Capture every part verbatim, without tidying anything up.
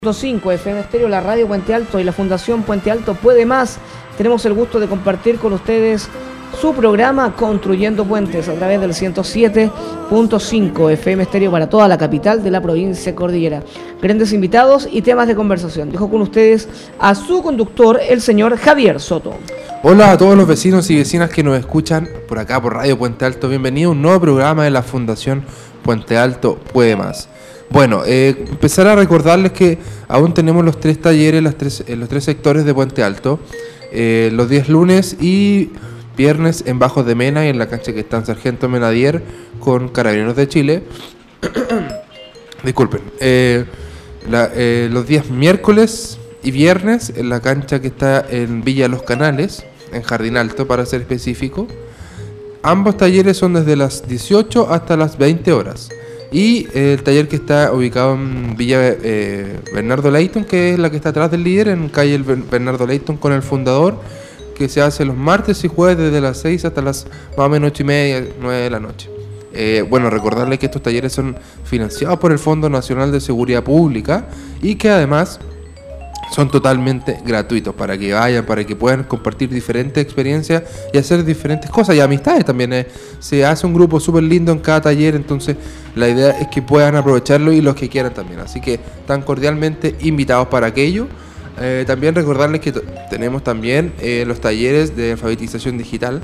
cinco F M Estéreo, la radio Puente Alto y la Fundación Puente Alto Puede Más. Tenemos el gusto de compartir con ustedes su programa Construyendo Puentes a través del ciento siete punto cinco F M Estéreo para toda la capital de la provincia cordillera. Grandes invitados y temas de conversación. Dejo con ustedes a su conductor, el señor Javier Soto. Hola a todos los vecinos y vecinas que nos escuchan por acá por Radio Puente Alto. Bienvenido a un nuevo programa de la Fundación Puente Alto Puede Más. Bueno, eh, empezar a recordarles que aún tenemos los tres talleres las tres, en los tres sectores de Puente Alto, eh, los días lunes y viernes en Bajos de Mena y en la cancha que está en Sargento Menadier con Carabineros de Chile. Disculpen. Eh, la, eh, los días miércoles y viernes en la cancha que está en Villa Los Canales, en Jardín Alto para ser específico. Ambos talleres son desde las dieciocho hasta las veinte horas. Y el taller que está ubicado en Villa eh, Bernardo Leighton, que es la que está atrás del líder, en calle Bernardo Leighton con el fundador, que se hace los martes y jueves desde las seis hasta las más o menos ocho y media, nueve de la noche. Eh, bueno, recordarles que estos talleres son financiados por el Fondo Nacional de Seguridad Pública y que además son totalmente gratuitos para que vayan, para que puedan compartir diferentes experiencias y hacer diferentes cosas y amistades también. Eh. Se hace un grupo súper lindo en cada taller, entonces la idea es que puedan aprovecharlo y los que quieran también. Así que están cordialmente invitados para aquello. Eh, también recordarles que t- tenemos también eh, los talleres de alfabetización digital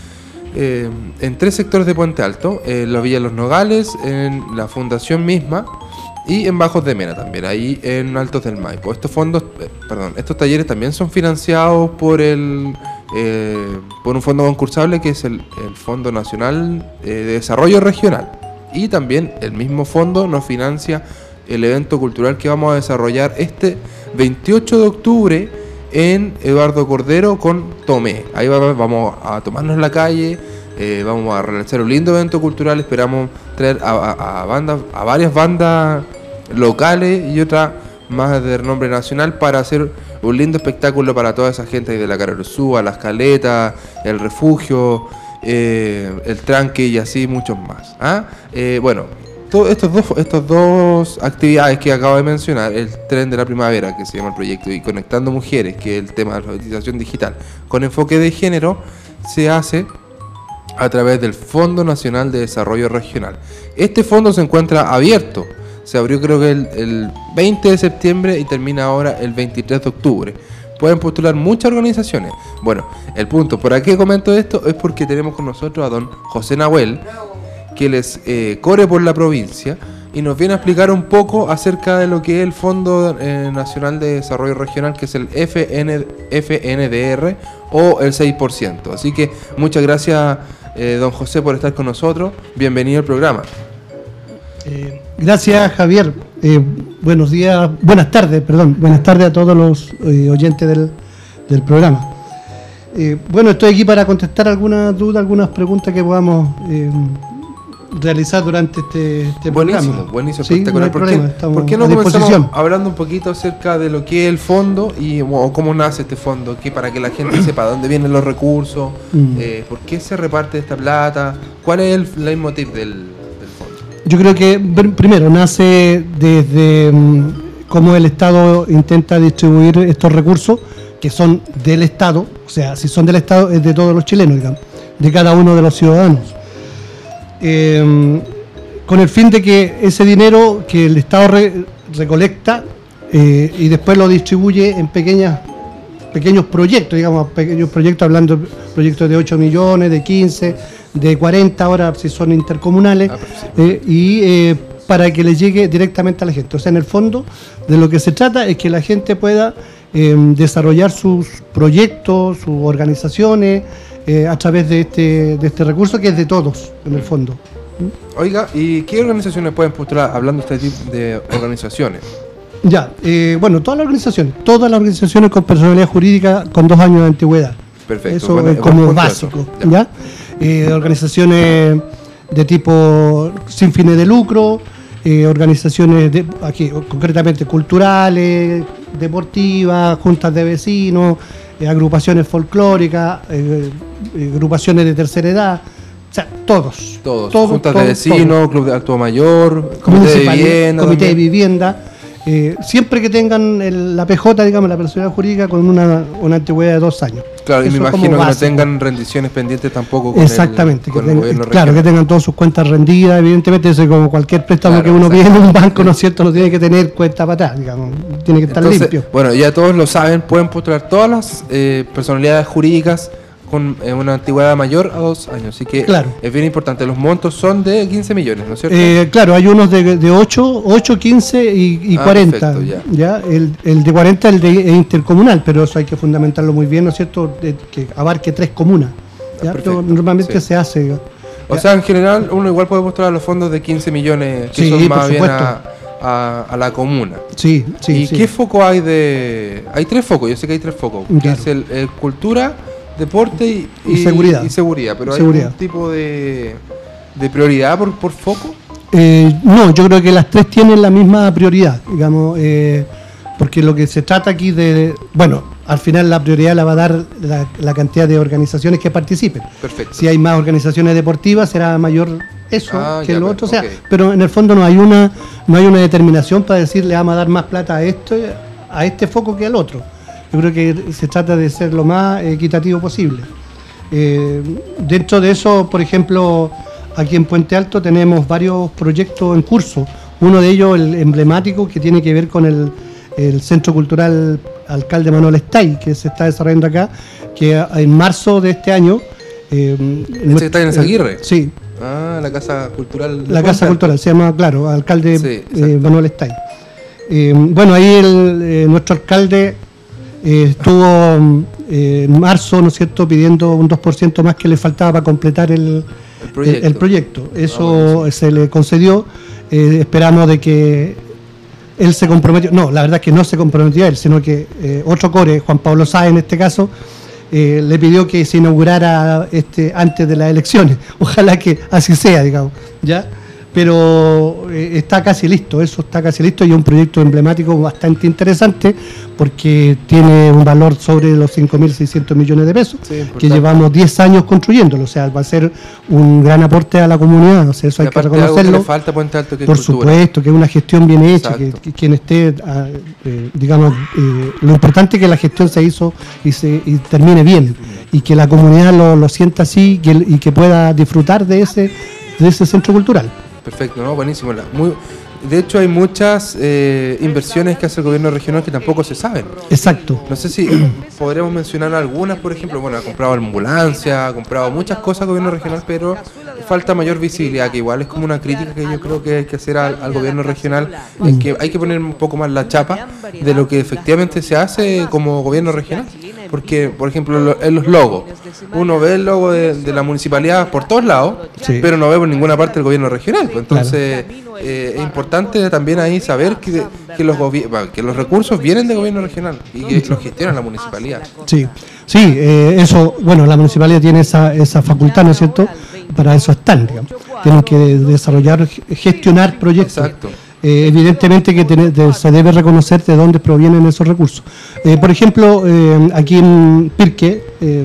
eh, en tres sectores de Puente Alto, en la Villa Los Nogales, en la fundación misma, y en Bajos de Mena también, ahí en Altos del Maipo. Estos fondos, eh, perdón, estos talleres también son financiados por el eh, por un fondo concursable que es el, el Fondo Nacional eh, de Desarrollo Regional. Y también el mismo fondo nos financia el evento cultural que vamos a desarrollar este veintiocho de octubre en Eduardo Cordero con Tomé. Ahí va, vamos a tomarnos la calle, eh, vamos a realizar un lindo evento cultural. Esperamos traer a, a, a, bandas, a varias bandas locales y otras más de renombre nacional para hacer un lindo espectáculo para toda esa gente de la Carolzúa, Las Caletas, el Refugio, eh, el Tranque y así muchos más. ¿Ah? Eh, bueno, todas estas dos, estas dos actividades que acabo de mencionar, el Tren de la Primavera, que se llama el proyecto, y Conectando Mujeres, que es el tema de la alfabetización digital, con enfoque de género, se hace a través del Fondo Nacional de Desarrollo Regional. Este fondo se encuentra abierto. Se abrió creo que el, el veinte de septiembre y termina ahora el veintitrés de octubre. Pueden postular muchas organizaciones. Bueno, el punto, ¿por qué comento esto? Es porque tenemos con nosotros a don José Nahuel, que les eh, corre por la provincia y nos viene a explicar un poco acerca de lo que es el Fondo eh, Nacional de Desarrollo Regional, que es el F N, F N D R o el seis por ciento. Así que muchas gracias, eh, don José, por estar con nosotros. Bienvenido al programa. Eh, gracias, Javier. Eh, buenos días, buenas tardes, perdón, buenas tardes a todos los eh, oyentes del, del programa. Eh, bueno, estoy aquí para contestar algunas dudas, algunas preguntas que podamos eh, realizar durante este, este buenísimo, programa. Buenísimo, sí, espectacular. no ¿Por, problema, qué, ¿Por qué no a comenzamos hablando un poquito acerca de lo que es el fondo y o cómo nace este fondo? Que para que la gente sepa dónde vienen los recursos, mm. eh, por qué se reparte esta plata, cuál es el leitmotiv del, del fondo. Yo creo que primero nace desde um, cómo el Estado intenta distribuir estos recursos que son del Estado, o sea, si son del Estado es de todos los chilenos, digamos, de cada uno de los ciudadanos. Eh, con el fin de que ese dinero que el Estado re, recolecta eh, y después lo distribuye en pequeñas pequeños proyectos, digamos, pequeños proyectos, hablando de proyectos de ocho millones, de quince, de cuarenta, ahora si son intercomunales, ah, sí. eh, y eh, para que le llegue directamente a la gente. O sea, en el fondo, de lo que se trata es que la gente pueda eh, desarrollar sus proyectos, sus organizaciones, Eh, a través de este de este recurso que es de todos, en el fondo. Oiga, ¿y qué organizaciones pueden postular, hablando de este tipo de organizaciones? Ya, eh, bueno, todas las organizaciones, todas las organizaciones con personalidad jurídica con dos años de antigüedad. Perfecto. Eso bueno, es como básico, ¿ya? ¿ya? Eh, organizaciones de tipo sin fines de lucro, eh, organizaciones, de, aquí concretamente culturales, deportivas, juntas de vecinos, Eh, agrupaciones folclóricas, eh, eh, agrupaciones de tercera edad, o sea, todos. Todos, todos juntas todos, de vecinos, todos. Club de Alto Mayor, Comité de Vivienda. Comité de Vivienda, eh, siempre que tengan el, la P J, digamos, la personalidad jurídica, con una, una antigüedad de dos años. Claro, y Eso me es como imagino que no básico. tengan rendiciones pendientes tampoco con Exactamente, el, con que el tengan- gobierno claro, que regional. tengan todas sus cuentas rendidas, evidentemente, eso es como cualquier préstamo Claro, que uno pide en un exactamente. banco, ¿no es cierto? No tiene que tener cuenta para atrás, digamos, tiene que estar Entonces, limpio. bueno, ya todos lo saben, pueden postular todas las eh, personalidades jurídicas con eh, una antigüedad mayor a dos años. Así que Claro. es bien importante. Los montos son de quince millones, ¿no es cierto? Eh, claro, hay unos de, de ocho, ocho, quince y, y Ah, cuarenta. perfecto, ya. El, el de cuarenta el de, es intercomunal, pero eso hay que fundamentarlo muy bien, ¿no es cierto? De- que abarque tres comunas. ¿ya? Ah, perfecto, Pero normalmente sí. se hace. O sea, en general, uno igual puede postular los fondos de quince millones, que Sí, son por más bien supuesto. a, a- a la comuna. Sí, sí. ¿Y sí. qué foco hay de...? Hay tres focos, yo sé que hay tres focos. Que Claro. es el, el cultura, deporte y, Y seguridad. y seguridad. Pero hay Seguridad. algún tipo de, de prioridad por, por foco. Eh, no, yo creo que las tres tienen la misma prioridad, digamos, eh, porque lo que se trata aquí de, bueno, al final la prioridad la va a dar la, la cantidad de organizaciones que participen. Perfecto. Si hay más organizaciones deportivas será mayor eso Ah, que ya, lo pues, otro, o sea, ok. pero en el fondo no hay una no hay una determinación para decir le vamos a dar más plata a esto, a este foco que al otro. Yo creo que se trata de ser lo más equitativo posible. Eh, dentro de eso, por ejemplo, aquí en Puente Alto tenemos varios proyectos en curso. Uno de ellos, el emblemático, que tiene que ver con el, el Centro Cultural Alcalde Manuel Estay, que se está desarrollando acá, que en marzo de este año... Eh, ¿Este que está en Esaguirre? eh, sí, Ah, la Casa Cultural. de la Casa Puente Cultural, se llama, claro, Alcalde Sí, eh, exacto. Manuel Estay. Eh, bueno, ahí el, eh, nuestro alcalde eh, estuvo eh, en marzo, ¿no es cierto?, pidiendo un dos por ciento más que le faltaba para completar el, El proyecto. el- el proyecto. Eso Ah, buenísimo. se le concedió. Eh, esperamos de que él se comprometió, no, la verdad es que no se comprometió él, sino que eh, otro core, Juan Pablo Sáez en este caso, eh, le pidió que se inaugurara este antes de las elecciones. Ojalá que así sea, digamos, ¿ya? Pero eh, está casi listo, eso está casi listo y es un proyecto emblemático bastante interesante porque tiene un valor sobre los cinco mil seiscientos millones de pesos, Sí, importante. que llevamos diez años construyéndolo, o sea, va a ser un gran aporte a la comunidad, o sea, eso Y hay que aparte algo que reconocerlo. le falta a Puente Alto, que es Por cultura. supuesto, que es una gestión bien hecha, que, Exacto. que quien esté, ah, eh, digamos, eh, lo importante es que la gestión se hizo y, se, y termine bien, y que la comunidad lo, lo sienta así que, y que pueda disfrutar de ese, de ese centro cultural. Perfecto, ¿no? Buenísimo. La- muy, de hecho, hay muchas eh, inversiones que hace el gobierno regional que tampoco se saben. Exacto. No sé si podríamos mencionar algunas, por ejemplo. Bueno, ha comprado ambulancia, ha comprado muchas cosas el gobierno regional, pero falta mayor visibilidad, que igual es como una crítica que yo creo que hay que hacer al, al gobierno regional, en que hay que poner un poco más la chapa de lo que efectivamente se hace como gobierno regional. Porque, por ejemplo, lo- en los logos, uno ve el logo de, de la municipalidad por todos lados, Sí. pero no ve por ninguna parte el gobierno regional. Pues entonces, eh, es importante también ahí saber que, que, los gobi- va, que los recursos vienen del gobierno regional y que los gestiona la municipalidad. Sí, sí, eh, eso, bueno, la municipalidad tiene esa, esa facultad, ¿no es cierto? Para eso están, digamos. Tienen que desarrollar, gestionar proyectos. Exacto. Eh, evidentemente que tiene- de- se debe reconocer de dónde provienen esos recursos. Eh, por ejemplo, eh, aquí en Pirque eh,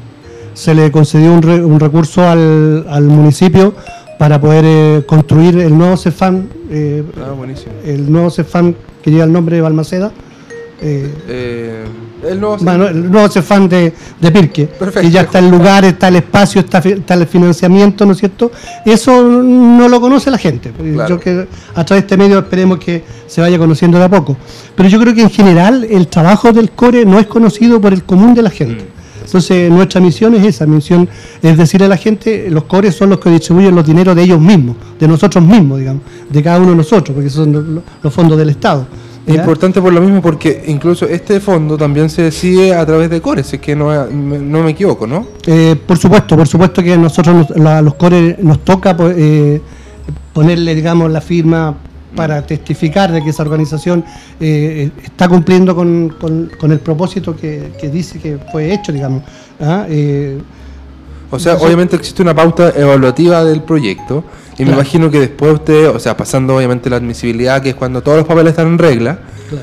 se le concedió un, re- un recurso al, al municipio para poder eh, construir el nuevo Cefam, eh, Ah, buenísimo. el nuevo Cefam que lleva el nombre de Balmaceda. eh, Eh, el nuevo bueno, el nuevo Cefam de, de Pirque, Perfecto. que ya está el lugar, está el espacio, está, fi- está el financiamiento, ¿no es cierto? Eso no lo conoce la gente. Claro. Yo que a través de este medio esperemos que se vaya conociendo de a poco. Pero yo creo que en general el trabajo del core no es conocido por el común de la gente. Mm. Entonces nuestra misión es esa, misión es decirle a la gente, los cores son los que distribuyen los dineros de ellos mismos, de nosotros mismos, digamos, de cada uno de nosotros, porque son los, los fondos del Estado. Es ¿ya? importante por lo mismo porque incluso este fondo también se decide a través de Core, si es que no, me- no me equivoco, ¿no? Eh, por supuesto, por supuesto que a nosotros nos- la- los cores nos toca pues, eh, ponerle, digamos, la firma para testificar de que esa organización eh, está cumpliendo con, con- con el propósito que, que dice que fue hecho, digamos. ¿ah? Eh, O sea, Entonces- obviamente existe una pauta evaluativa del proyecto y me Claro. imagino que después usted, o sea, pasando obviamente la admisibilidad, que es cuando todos los papeles están en regla,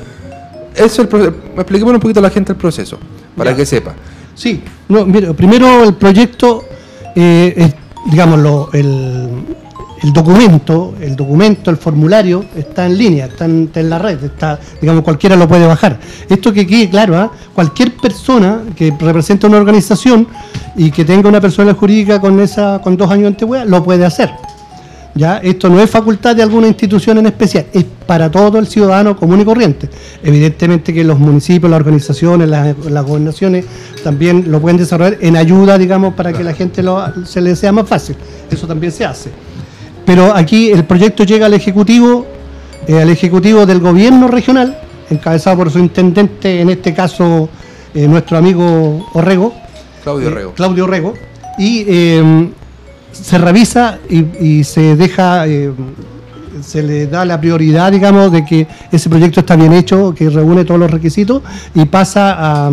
eso el proceso, expliquemos un poquito a la gente el proceso, para Ya. que sepa. Sí, no, mira, primero el proyecto, eh, es, digámoslo, el, el documento, el documento, el formulario está en línea, está en, está en la red, está, digamos, cualquiera lo puede bajar. Esto que quede claro, ¿eh? Cualquier persona que represente una organización y que tenga una persona jurídica con esa, con dos años de antigüedad, lo puede hacer. Ya, esto no es facultad de alguna institución en especial, es para todo el ciudadano común y corriente. Evidentemente que los municipios, las organizaciones, las, las gobernaciones también lo pueden desarrollar en ayuda, digamos, para que la gente lo, se le sea más fácil. Eso también se hace. Pero aquí el proyecto llega al Ejecutivo, eh, al Ejecutivo del Gobierno Regional, encabezado por su intendente, en este caso eh, nuestro amigo Orrego. Claudio Orrego. Eh, Claudio Orrego. Y eh, se revisa y, y se deja, eh, se le da la prioridad, digamos, de que ese proyecto está bien hecho, que reúne todos los requisitos y pasa a,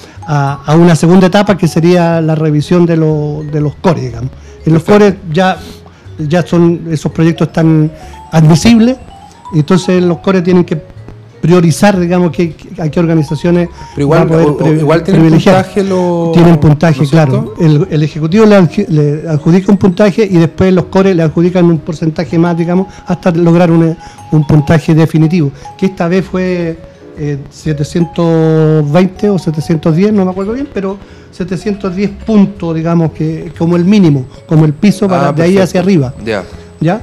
a, a una segunda etapa que sería la revisión de, lo, de los core, digamos. En los core ya, ya son, esos proyectos están admisibles, entonces los core tienen que priorizar, digamos, que, a qué organizaciones pero igual, va a poder o, pre, igual tienen privilegiar. puntaje lo, tienen puntaje, ¿no claro. El, el Ejecutivo le, le adjudica un puntaje y después los core le adjudican un porcentaje más, digamos, hasta lograr una, un puntaje definitivo, que esta vez fue eh, setecientos veinte o setecientos diez, no me acuerdo bien, pero setecientos diez puntos, digamos, que como el mínimo, como el piso para ah, de ahí hacia arriba. Ya. ¿Ya?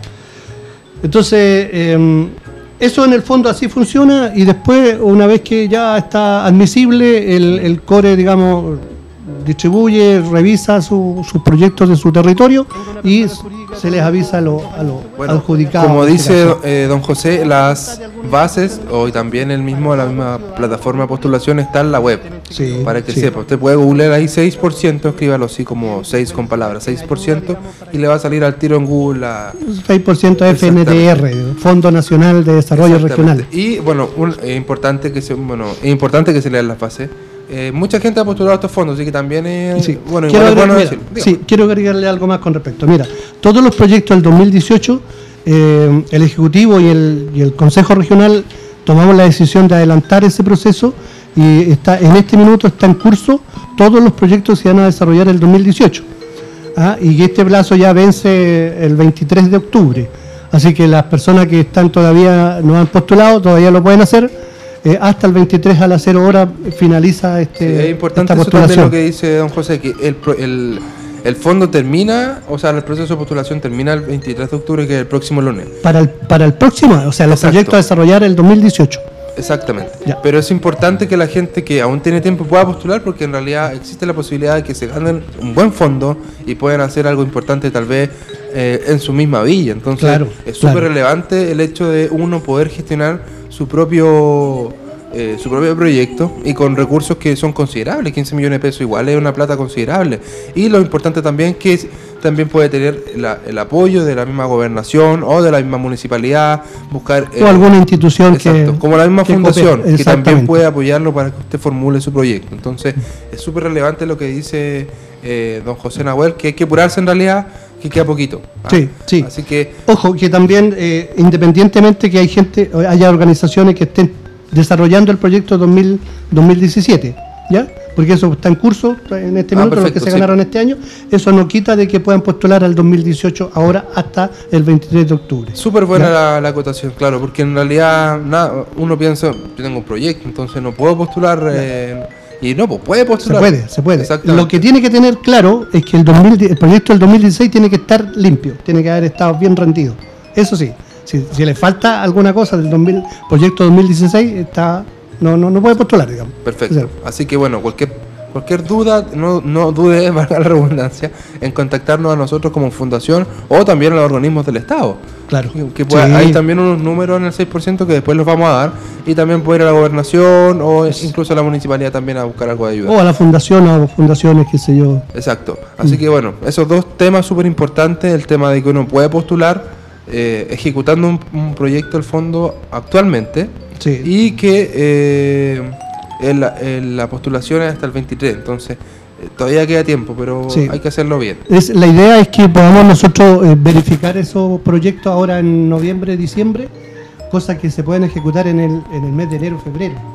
Entonces, eh, eso en el fondo así funciona y después, una vez que ya está admisible, el, el core, digamos, distribuye, revisa su, sus proyectos de su territorio y se les avisa a los a lo bueno, adjudicados. Como dice eh, don José, las bases, o también el mismo, la misma plataforma de postulación está en la web. Sí, para que sí. sepa, usted puede googlear ahí seis por ciento, escríbalo así como seis con palabras, seis por ciento, y le va a salir al tiro en Google la... seis por ciento F N D R, Fondo Nacional de Desarrollo Regional. Y bueno, un, eh, importante que se, bueno, es importante que se lean las bases. Eh, mucha gente ha postulado a estos fondos, así que también es sí. bueno, quiero igual es bueno agregar, decir. sí, quiero agregarle algo más con respecto. Mira, todos los proyectos del dos mil dieciocho, eh, el Ejecutivo y el, y el Consejo Regional tomamos la decisión de adelantar ese proceso y está en este minuto está en curso todos los proyectos que se van a desarrollar el dos mil dieciocho. ¿Ah? Y que este plazo ya vence el veintitrés de octubre. Así que las personas que están todavía no han postulado, todavía lo pueden hacer. Eh, hasta el veintitrés a las cero horas finaliza este, sí, es importante esta eso también postulación. lo que dice don José, que el, el, el fondo termina, o sea, el proceso de postulación termina el veintitrés de octubre, que es el próximo lunes. Para el, para el próximo, o sea, los Exacto. proyectos a desarrollar el dos mil dieciocho. Exactamente. Ya. Pero es importante que la gente que aún tiene tiempo pueda postular, porque en realidad existe la posibilidad de que se ganen un buen fondo y puedan hacer algo importante tal vez eh, en su misma villa. Entonces Claro, es súper claro. relevante el hecho de uno poder gestionar su propio eh, su propio proyecto y con recursos que son considerables. Quince millones de pesos igual es una plata considerable. Y lo importante también es que es, también puede tener la, el apoyo de la misma gobernación o de la misma municipalidad, buscar... O alguna institución exacto, que... como la misma que fundación, coopere, que también exactamente. puede apoyarlo para que usted formule su proyecto. Entonces, es súper relevante lo que dice eh, don José Nahuel, que hay que apurarse en realidad, que queda poquito. ¿ah? Sí, sí. Así que... Ojo, que también, eh, independientemente que hay gente, haya organizaciones que estén desarrollando el proyecto dos mil, dos mil diecisiete, ¿ya? Porque eso está en curso en este Ah, minuto, los perfecto, que se sí. ganaron este año, eso no quita de que puedan postular al dos mil dieciocho ahora hasta el veintitrés de octubre. Súper buena ¿Ya? la, la acotación, claro, porque en realidad nada, uno piensa, yo tengo un proyecto, entonces no puedo postular, eh, y no, pues puede Se postular. puede, se puede. Exactamente. Lo que tiene que tener claro es que el, dos mil, el proyecto del dos mil dieciséis tiene que estar limpio, tiene que haber estado bien rendido. Eso sí, si, si le falta alguna cosa del dos mil, proyecto dos mil dieciséis, está, no, no, no puede postular, digamos. Perfecto. O sea, Así que bueno, cualquier cualquier duda, no, no dude, valga la redundancia, en contactarnos a nosotros como fundación o también a los organismos del Estado. claro. Que, que pueda- Sí. Hay también unos números en el seis por ciento que después los vamos a dar, y también puede ir a la gobernación o incluso a la municipalidad también a buscar algo de ayuda. O a la fundación o fundaciones, qué sé yo. Exacto. Así Mm. que bueno, esos dos temas súper importantes, el tema de que uno puede postular eh, ejecutando un, un proyecto del fondo actualmente, Sí. y que eh, en la, en la postulación es hasta el veintitrés, entonces eh, todavía queda tiempo, pero Sí. hay que hacerlo bien. Es, la idea es que podamos nosotros eh, verificar esos proyectos ahora en noviembre, diciembre, cosas que se pueden ejecutar en el, en el mes de enero, febrero.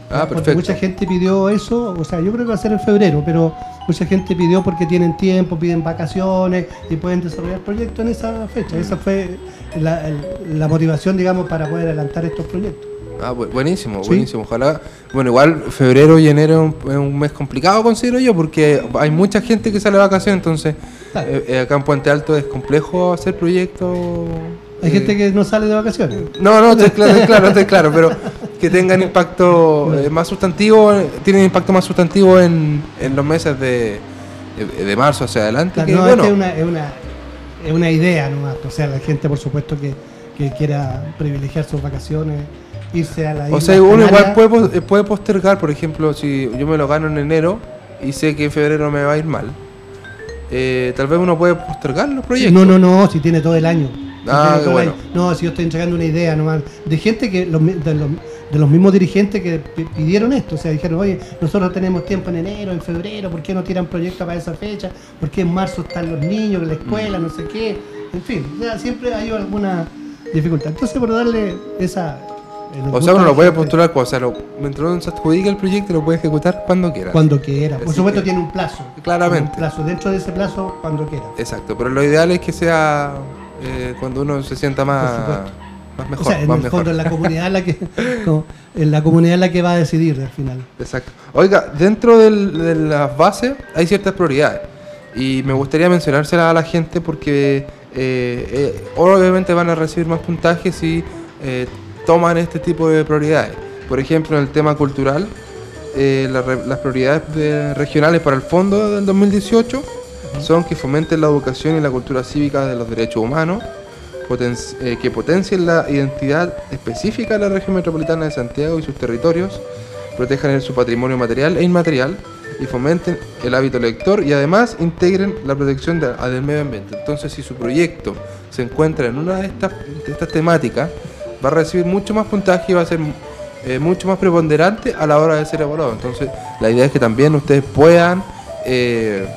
Ah, porque perfecto. mucha gente pidió eso, o sea, yo creo que va a ser en febrero, pero mucha gente pidió porque tienen tiempo, piden vacaciones y pueden desarrollar proyectos en esa fecha. Esa fue la, el- la motivación, digamos, para poder adelantar estos proyectos. Ah, bu- buenísimo, Sí. buenísimo. Ojalá. Bueno, igual febrero y enero es un, es un mes complicado, considero yo, porque hay mucha gente que sale de vacaciones, entonces Claro. eh, eh, acá en Puente Alto es complejo hacer proyectos. Hay eh, gente que no sale de vacaciones. No, no, estoy claro, estoy claro, estoy claro, pero que tengan impacto eh, más sustantivo, eh, tienen impacto más sustantivo en, en los meses de, de, de marzo hacia adelante. Claro, que, no, bueno, es, que es, una, es, una, es una idea nomás. O sea, la gente, por supuesto, que, que quiera privilegiar sus vacaciones, irse a la isla o sea, uno igual Canarias. puede, pos- eh, puede postergar, por ejemplo, si yo me lo gano en enero y sé que en febrero me va a ir mal, eh, tal vez uno puede postergar los proyectos. No, no, no, si tiene todo el año. Si Ah, tiene todo el bueno. año. No, si yo estoy entregando una idea nomás. De gente que, los mi- de, los, de los mismos dirigentes que pi- pidieron esto. O sea, dijeron, oye, nosotros tenemos tiempo en enero, en febrero, ¿por qué no tiran proyectos para esa fecha? ¿Por qué en marzo están los niños, en la escuela, no sé qué? En fin, o sea, siempre hay alguna dificultad. Entonces, por darle esa... el O gusto sea, a uno la lo puede gente, postular, o sea, lo, mientras uno se adjudica el proyecto, lo puede ejecutar cuando quiera. cuando quiera. Por Así supuesto, que- tiene un plazo. Claramente. Un plazo. Dentro de ese plazo, cuando quiera. Exacto, pero lo ideal es que sea eh, cuando uno se sienta más, Por supuesto. más mejor. O sea, en más el mejor. fondo es la comunidad la que no, es la comunidad la que va a decidir al final. Exacto. Oiga, dentro del- de las bases hay ciertas prioridades y me gustaría mencionárselas a la gente porque eh, eh, obviamente van a recibir más puntajes si eh, toman este tipo de prioridades. Por ejemplo, en el tema cultural, eh, la re- las prioridades de- regionales para el fondo del dos mil dieciocho son que fomenten la educación y la cultura cívica de los derechos humanos, poten- eh, que potencien la identidad específica de la región metropolitana de Santiago y sus territorios, protejan su patrimonio material e inmaterial y fomenten el hábito lector y además integren la protección de- del medio ambiente. Entonces, si su proyecto se encuentra en una de estas, de estas temáticas, va a recibir mucho más puntaje y va a ser eh, mucho más preponderante a la hora de ser evaluado. Entonces, la idea es que también ustedes puedan... eh,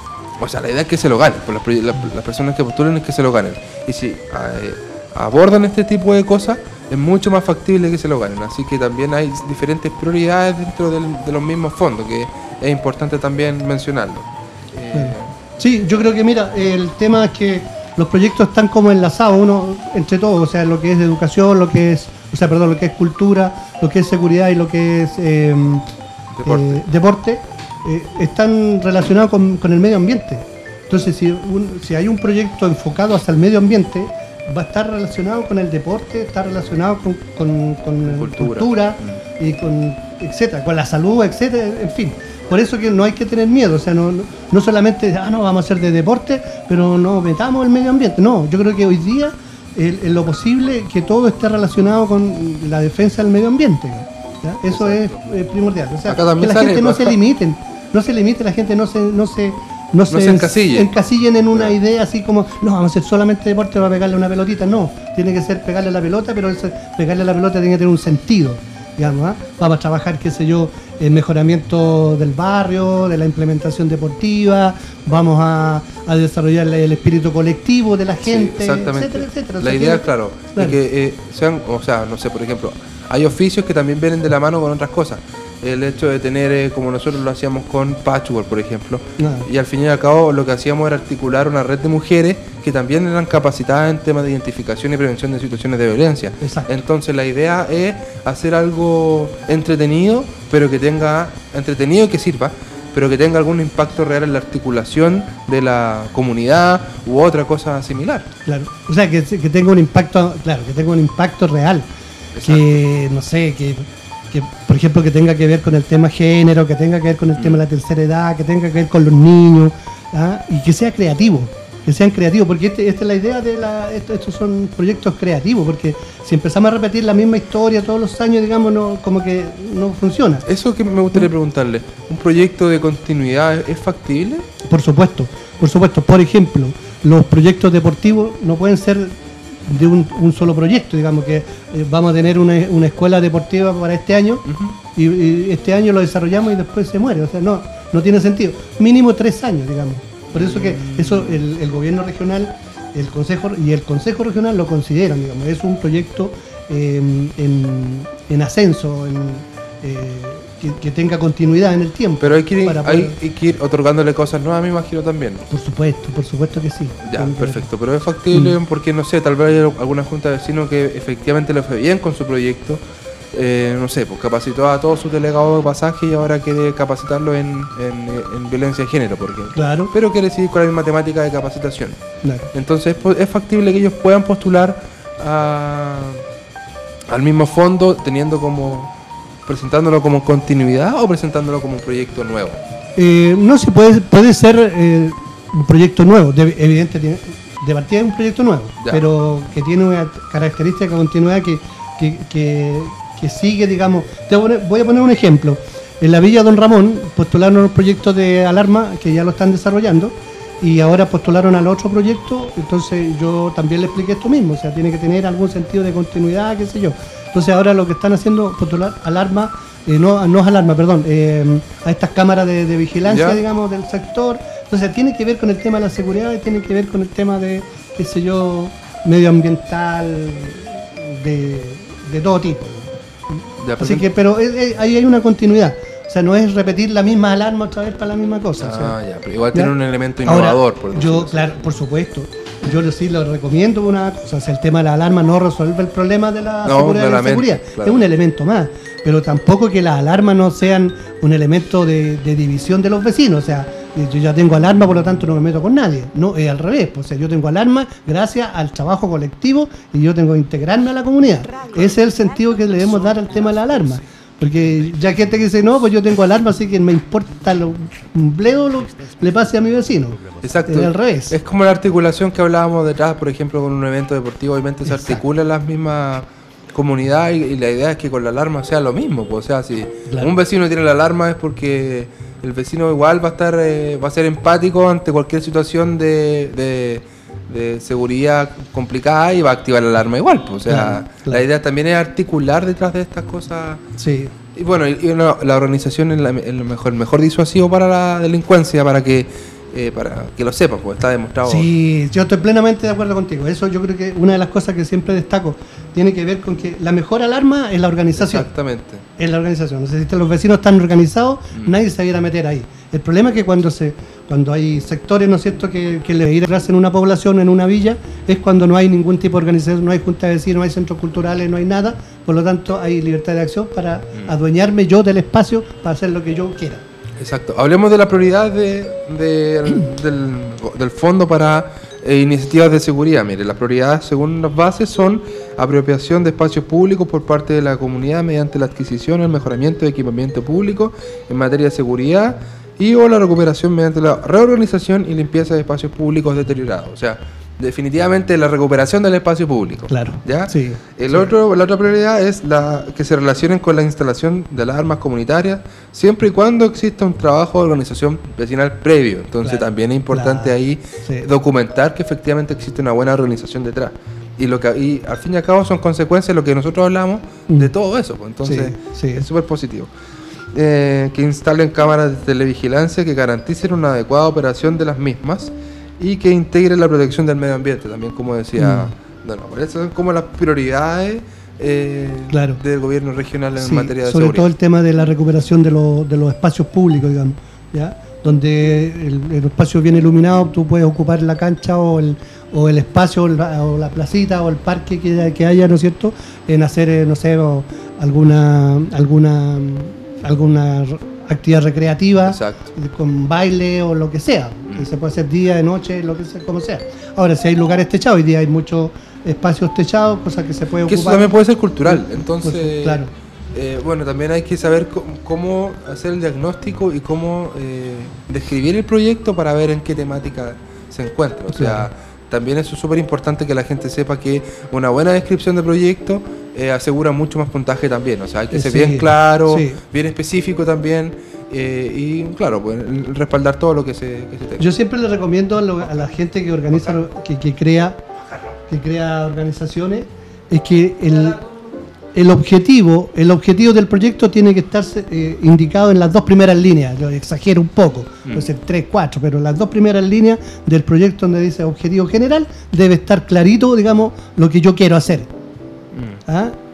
o sea, la idea es que se lo ganen, pues las, proye- la- las personas que postulen es que se lo ganen. Y si eh, abordan este tipo de cosas, es mucho más factible que se lo ganen. Así que también hay diferentes prioridades dentro del- de los mismos fondos, que es importante también mencionarlo. Eh, Bien. Sí, yo creo que mira, el tema es que los proyectos están como enlazados uno entre todos, o sea, lo que es educación, lo que es, o sea, perdón, lo que es cultura, lo que es seguridad y lo que es eh, Deporte. eh, deporte, eh, están relacionados con, con el medio ambiente. Entonces, si, un- si hay un proyecto enfocado hacia el medio ambiente, va a estar relacionado con el deporte, está relacionado con, con, con Cultura. cultura y con, etcétera, con la salud, etcétera, en fin. Por eso que no hay que tener miedo, o sea, no, no, no solamente, ah, no, vamos a hacer de deporte, pero no metamos el medio ambiente. No, yo creo que hoy día, el- en lo posible, que todo esté relacionado con la defensa del medio ambiente. ¿ya? Eso es eh, primordial. O sea, Acá también que la sale, gente no pues. se limiten, no se limite, la gente no se, no se, no se, se encasille. encasillen en una Claro. idea así como, no, vamos a hacer solamente deporte para pegarle una pelotita. No, tiene que ser pegarle la pelota, pero ese pegarle la pelota tiene que tener un sentido. Digamos, ¿ah? Vamos a trabajar, qué sé yo, el mejoramiento del barrio, de la implementación deportiva, vamos a, a desarrollar el espíritu colectivo de la Sí, gente, exactamente. etcétera, etcétera. O La sea, idea, tiene- claro, claro. de que eh, sean, o sea, no sé, por ejemplo, hay oficios que también vienen de la mano con otras cosas. El hecho de tener, eh, como nosotros lo hacíamos con Patchwork, por ejemplo, Nada. y al fin y al cabo lo que hacíamos era articular una red de mujeres que también eran capacitadas en temas de identificación y prevención de situaciones de violencia. Exacto. Entonces la idea es hacer algo entretenido, pero que tenga, entretenido y que sirva, pero que tenga algún impacto real en la articulación de la comunidad u otra cosa similar. Claro. O sea, que, que tenga un impacto, claro, que tenga un impacto real. Exacto. Que, no sé, que, que, por ejemplo, que tenga que ver con el tema género, que tenga que ver con el tema de la tercera edad, que tenga que ver con los niños, ¿ah? Y que sea creativo, que sean creativos, porque este, esta es la idea de la, esto- estos son proyectos creativos, porque si empezamos a repetir la misma historia todos los años, digamos, no, como que no funciona. Eso que me gustaría preguntarle, ¿un proyecto de continuidad es- es factible? Por supuesto, por supuesto. Por ejemplo, los proyectos deportivos no pueden ser de un, un solo proyecto, digamos que eh, vamos a tener una, una escuela deportiva para este año y, y este año lo desarrollamos y después se muere, o sea, no, no tiene sentido. Mínimo tres años, digamos. Por eso que eso el, el gobierno regional, el consejo y el consejo regional lo consideran, digamos, es un proyecto eh, en, en ascenso, en, eh, que, que tenga continuidad en el tiempo. Pero hay que, ir, para hay, poder... hay que ir otorgándole cosas nuevas, me imagino también. Por supuesto, por supuesto que sí. Ya, perfecto. Pero es factible mm. porque, no sé, tal vez hay alguna junta de vecinos que efectivamente le fue bien con su proyecto. Eh, no sé, pues capacitó a todos sus delegados de pasaje y ahora quiere capacitarlo en, en, en violencia de género, por ejemplo. Claro. Pero quiere seguir con la misma temática de capacitación. Claro. Entonces es factible que ellos puedan postular a, al mismo fondo, teniendo como presentándolo como continuidad o presentándolo como un proyecto nuevo. Eh, no, si puede, puede ser eh, un proyecto nuevo, de, evidente, tiene, de partida es un proyecto nuevo, ya. Pero que tiene una característica de continuidad que, que, que, que sigue, digamos. Te voy a, poner, voy a poner un ejemplo. En la Villa Don Ramón postularon unos proyectos de alarma que ya lo están desarrollando y ahora postularon al otro proyecto, entonces yo también le expliqué esto mismo, o sea, tiene que tener algún sentido de continuidad, qué sé yo. Entonces ahora lo que están haciendo, postular alarma, eh, no, no es alarma, perdón, eh, a estas cámaras de, de vigilancia, ¿ya? Digamos, del sector. Entonces tiene que ver con el tema de la seguridad y tiene que ver con el tema de, qué sé yo, medioambiental, de, de todo tipo. Ya, así que, pero eh, ahí hay una continuidad. O sea, no es repetir la misma alarma otra vez para la misma cosa. Ah, o sea, ya, pero igual ¿ya? Tiene un elemento innovador. Ahora, por yo, claro, por supuesto. Yo sí lo recomiendo una cosa. O sea, el tema de la alarma no resuelve el problema de la no, seguridad. De la seguridad. Claro. Es un elemento más. Pero tampoco que las alarmas no sean un elemento de, de división de los vecinos. O sea, yo ya tengo alarma, por lo tanto no me meto con nadie. No, es al revés. O sea, yo tengo alarma gracias al trabajo colectivo y yo tengo que integrarme a la comunidad. Ese es el sentido que le debemos dar al tema de la alarma. Porque ya gente que dice, no, pues yo tengo alarma, así que me importa lo, un bledo lo que le pase a mi vecino. Exacto. Es al revés. Es como la articulación que hablábamos detrás, por ejemplo, con un evento deportivo, obviamente se Exacto. articula las mismas comunidades y, y la idea es que con la alarma sea lo mismo. Pues, o sea, si claro. un vecino tiene la alarma es porque el vecino igual va a estar, eh, va a ser empático ante cualquier situación de... de de seguridad complicada y va a activar la alarma igual, pues, o sea, claro, claro. La idea también es articular detrás de estas cosas. Sí. Y bueno, y, y una, la organización es la, el mejor, el mejor disuasivo para la delincuencia, para que eh, para que lo sepan, pues está demostrado. Sí, yo estoy plenamente de acuerdo contigo. Eso yo creo que una de las cosas que siempre destaco tiene que ver con que la mejor alarma es la organización. Exactamente. Es la organización. O sea, si los vecinos están organizados, mm. nadie se viera a meter ahí. El problema es que cuando se cuando hay sectores, ¿no es cierto?, que, que le ir atrás en una población, en una villa, es cuando no hay ningún tipo de organización, no hay junta de vecinos, no hay centros culturales, no hay nada. Por lo tanto, hay libertad de acción para mm. adueñarme yo del espacio para hacer lo que yo quiera. Exacto. Hablemos de la prioridad de, de, del, del fondo para eh, iniciativas de seguridad. Mire, las prioridades según las bases son apropiación de espacios públicos por parte de la comunidad mediante la adquisición y el mejoramiento de equipamiento público en materia de seguridad y o la recuperación mediante la reorganización y limpieza de espacios públicos deteriorados. O sea, definitivamente la recuperación del espacio público. Claro. ¿Ya? Sí. El sí. otro, la otra prioridad es la que se relacionen con la instalación de las armas comunitarias, siempre y cuando exista un trabajo de organización vecinal previo. Entonces claro, también es importante claro, ahí sí. documentar que efectivamente existe una buena organización detrás. Y lo que y al fin y al cabo son consecuencias de lo que nosotros hablamos mm. de todo eso. Pues. Entonces sí, sí. es súper positivo. Eh, que instalen cámaras de televigilancia que garanticen una adecuada operación de las mismas y que integren la protección del medio ambiente, también como decía mm. no, no, esas son como las prioridades eh, claro. del gobierno regional en sí, materia de sobre seguridad. todo el tema de la recuperación de, lo, de los espacios públicos, digamos, ¿ya? Donde el, el espacio bien iluminado, tú puedes ocupar la cancha o el, o el espacio o la, o la placita o el parque que, que haya, ¿no es cierto?, en hacer, no sé, o alguna alguna alguna actividad recreativa. Exacto. Con baile o lo que sea, mm. que se puede hacer día, de noche, lo que sea, como sea. Ahora, si hay lugares techados, hoy día hay muchos espacios techados, cosas que se puede que ocupar. eso también puede ser cultural, entonces pues, claro. eh, bueno, también hay que saber cómo, cómo hacer el diagnóstico y cómo eh, describir el proyecto para ver en qué temática se encuentra, o sea, claro. También eso es súper importante que la gente sepa que una buena descripción de proyecto eh, asegura mucho más puntaje también. O sea, hay que ser sí, bien claro, sí. bien específico también eh, y, claro, pues, respaldar todo lo que se, que se tenga. Yo siempre le recomiendo a, lo, a la gente que organiza, que, que, crea, que crea organizaciones, es que el, el, objetivo, el objetivo del proyecto tiene que estar eh, indicado en las dos primeras líneas. Lo exagero un poco, mm. puede ser tres, cuatro, pero las dos primeras líneas del proyecto donde dice objetivo general debe estar clarito, digamos, lo que yo quiero hacer. Mm. ¿Ah?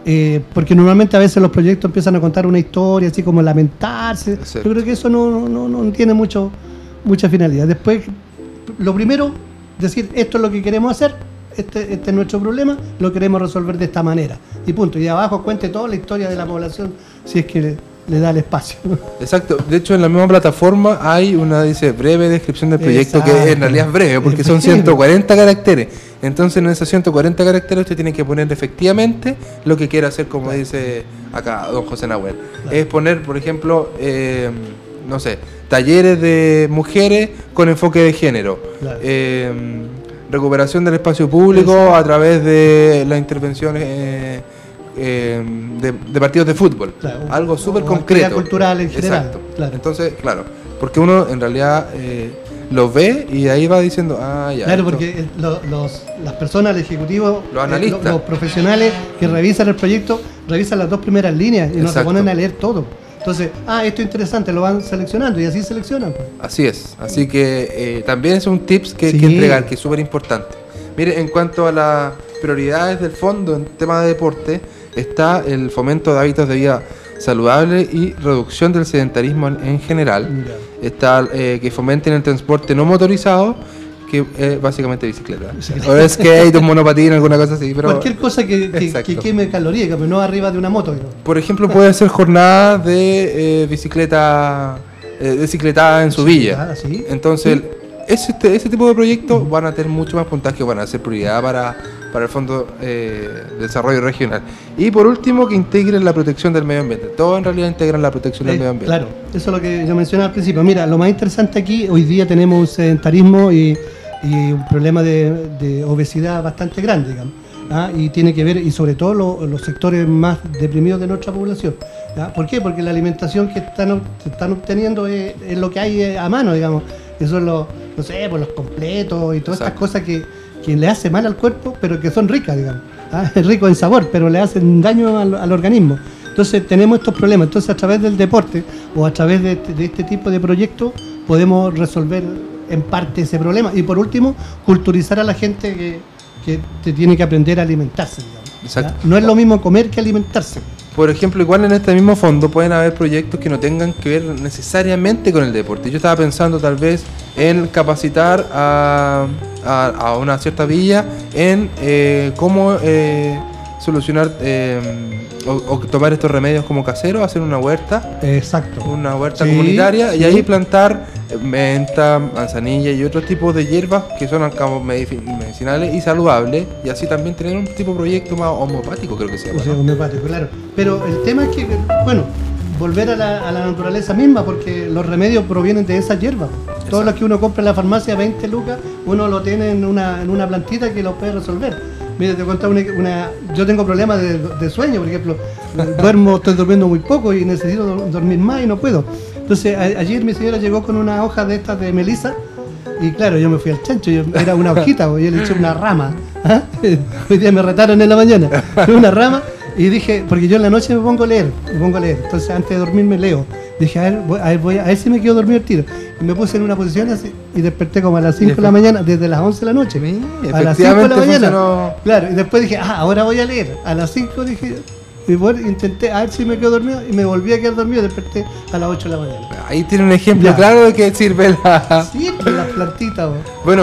Eh, porque normalmente a veces los proyectos empiezan a contar una historia, así como lamentarse. Exacto. Yo creo que eso no, no, no tiene mucho, mucha finalidad. Después, lo primero, decir esto es lo que queremos hacer, este, este es nuestro problema, lo queremos resolver de esta manera. Y punto. Y abajo cuente toda la historia de la población, si es que le, le da el espacio. Exacto. De hecho, en la misma plataforma hay una, dice, breve descripción del proyecto. Exacto. Que en realidad es breve, porque es son ciento cuarenta caracteres. Entonces, en esos ciento cuarenta caracteres usted tiene que poner efectivamente lo que quiere hacer, como claro. dice acá don José Nahuel. Claro. Es poner, por ejemplo, eh, no sé, talleres de mujeres con enfoque de género. Claro. Eh, recuperación del espacio público Exacto. a través de las intervenciones eh, eh, de, de partidos de fútbol. Claro. Algo súper concreto. Cultural en general. Exacto. Claro. Entonces, claro, porque uno en realidad... Eh, lo ve y ahí va diciendo, ah, ya. Claro, esto. Porque lo, los, las personas, el ejecutivo, los analistas, eh, los, los profesionales que revisan el proyecto, revisan las dos primeras líneas y nos ponen a leer todo. Entonces, ah, esto es interesante, lo van seleccionando y así seleccionan. Pues. Así es, así que eh, también es un tips que hay sí. que entregar, que es súper importante. Mire, en cuanto a las prioridades del fondo en tema de deporte, está el fomento de hábitos de vida saludable y reducción del sedentarismo en, en general. Yeah. Está eh, que fomenten el transporte no motorizado, que es eh, básicamente bicicleta. O es que hay un monopatín, alguna cosa así. Pero cualquier cosa que, que, que queme calorías, pero no arriba de una moto. ¿No? Por ejemplo, puede ser jornada de eh, bicicleta, eh, bicicletada en su sí, villa. ¿Sí? Entonces, ¿sí? ese, ese tipo de proyectos uh-huh. van a tener mucho más puntaje, van a ser prioridad para... para el Fondo eh, de Desarrollo Regional. Y por último, que integren la protección del medio ambiente. Todos en realidad integran la protección eh, del medio ambiente. Claro, eso es lo que yo mencionaba al principio. Mira, lo más interesante aquí, hoy día tenemos un sedentarismo y, y un problema de, de obesidad bastante grande, digamos. ¿Ah? Y tiene que ver, y sobre todo lo, los sectores más deprimidos de nuestra población. ¿Ah? ¿Por qué? Porque la alimentación que están, se están obteniendo es, es lo que hay a mano, digamos. Eso es lo, no sé, pues los completos y todas Exacto. estas cosas que que le hace mal al cuerpo, pero que son ricas, digamos. ¿Ah? Es rico en sabor, pero le hacen daño al, al organismo. Entonces tenemos estos problemas. Entonces a través del deporte o a través de este, de este tipo de proyectos podemos resolver en parte ese problema. Y por último, culturizar a la gente que, que te tiene que aprender a alimentarse, digamos. Exacto. ¿Ah? No es lo mismo comer que alimentarse. Por ejemplo, igual en este mismo fondo pueden haber proyectos que no tengan que ver necesariamente con el deporte. Yo estaba pensando tal vez en capacitar a, a, a una cierta villa en eh, cómo eh, solucionar eh, o, o tomar estos remedios como caseros, hacer una huerta. Exacto. Una huerta sí, comunitaria sí. Y ahí plantar menta, manzanilla y otros tipos de hierbas que son como medicinales y saludables, y así también tener un tipo de proyecto más homeopático, creo que se llama. Sí, ¿no? Homeopático, claro. Pero el tema es que, bueno, volver a la, a la naturaleza misma, porque los remedios provienen de esas hierbas. Todos los que uno compra en la farmacia, veinte lucas, uno lo tiene en una, en una plantita que lo puede resolver. Mira, te contaba una, una... Yo tengo problemas de, de sueño, por ejemplo. Duermo, estoy durmiendo muy poco y necesito dormir más y no puedo. Entonces, a, ayer mi señora llegó con una hoja de estas de melisa y claro, yo me fui al chancho, yo, era una hojita, yo le eché una rama. ¿Ah? Hoy día me retaron en la mañana. Una rama y dije, porque yo en la noche me pongo a leer, me pongo a leer. Entonces, antes de dormir me leo. Dije, a ver, voy, a, ver, voy a, a ver si me quedo dormido el tiro. Y me puse en una posición así y desperté como a las cinco de la mañana, desde las once de la noche. Sí, a las cinco de la mañana. Funcionó. Claro, y después dije, ah, ahora voy a leer. A las cinco dije, y bueno, intenté a ver si me quedo dormido y me volví a quedar dormido, desperté a las ocho de la mañana. Ahí tiene un ejemplo ya. Claro de que sirve la... Sirve las plantitas. Vos. Bueno,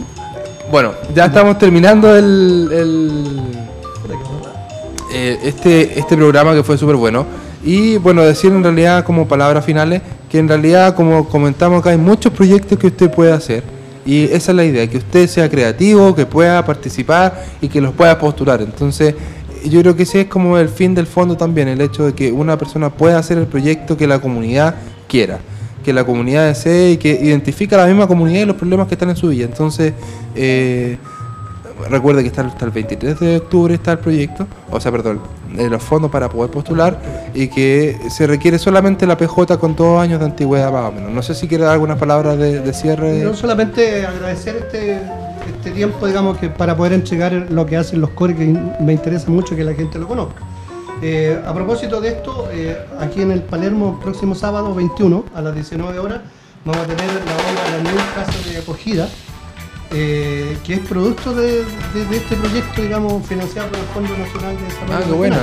bueno, ya estamos terminando el, el eh, este, este programa que fue súper bueno. Y bueno, decir en realidad como palabras finales que en realidad, como comentamos acá, hay muchos proyectos que usted puede hacer y esa es la idea, que usted sea creativo, que pueda participar y que los pueda postular. Entonces yo creo que ese es como el fin del fondo también, el hecho de que una persona pueda hacer el proyecto que la comunidad quiera, que la comunidad desee y que identifica a la misma comunidad y los problemas que están en su villa. Entonces eh, recuerde que está hasta el veintitrés de octubre está el proyecto, o sea, perdón, de los fondos para poder postular y que se requiere solamente la P J con dos años de antigüedad más o menos. No sé si quiere dar algunas palabras de, de cierre. No, solamente agradecer este, este tiempo, digamos, que para poder entregar lo que hacen los core, que me interesa mucho que la gente lo conozca. Eh, a propósito de esto, eh, aquí en el Palermo, próximo sábado veintiuno a las diecinueve horas, vamos a tener la obra La Nueva Casa de Acogida, Eh, que es producto de, de, de este proyecto, digamos, financiado por el Fondo Nacional de Desarrollo. Ah, qué buena.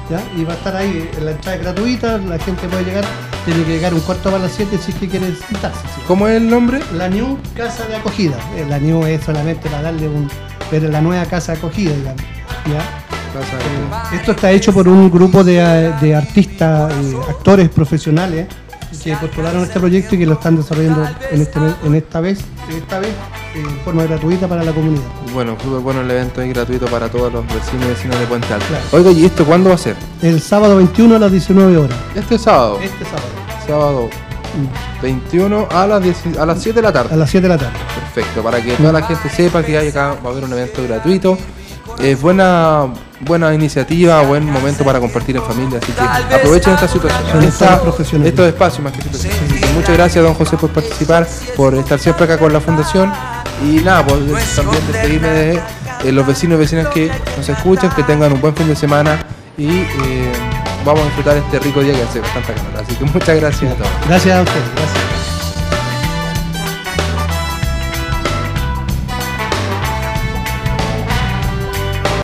¿ya? Y va a estar ahí, la entrada es gratuita, la gente puede llegar, tiene que llegar un cuarto para las siete si es que quiere sentarse. ¿sí? ¿Cómo es el nombre? La New Casa de Acogida. Eh, La New es solamente para darle un... pero la nueva casa de acogida, digamos. ¿ya? Eh, esto está hecho por un grupo de, de artistas, eh, actores profesionales que postularon este proyecto y que lo están desarrollando en, este, en esta vez, esta vez eh, en forma gratuita para la comunidad. Bueno, súper bueno el evento y gratuito para todos los vecinos y vecinas de Puente Alto. Claro. Oiga, ¿y esto cuándo va a ser? El sábado veintiuno a las diecinueve horas. Este sábado. Este sábado. Sábado Mm. veintiuno a las, diez, a las siete de la tarde. A las siete de la tarde. Perfecto, para que toda la gente sepa que hay acá va a haber un evento gratuito. Es buena buena iniciativa, buen momento para compartir en familia, así que aprovechen esta situación, esta, estos espacios más que situación. Así que muchas gracias, don José, por participar, por estar siempre acá con la fundación y nada, pues también despedirme de eh, los vecinos y vecinas que nos escuchan, que tengan un buen fin de semana y eh, vamos a disfrutar este rico día que hace bastante calor. Así que muchas gracias a todos. Gracias a ustedes, gracias.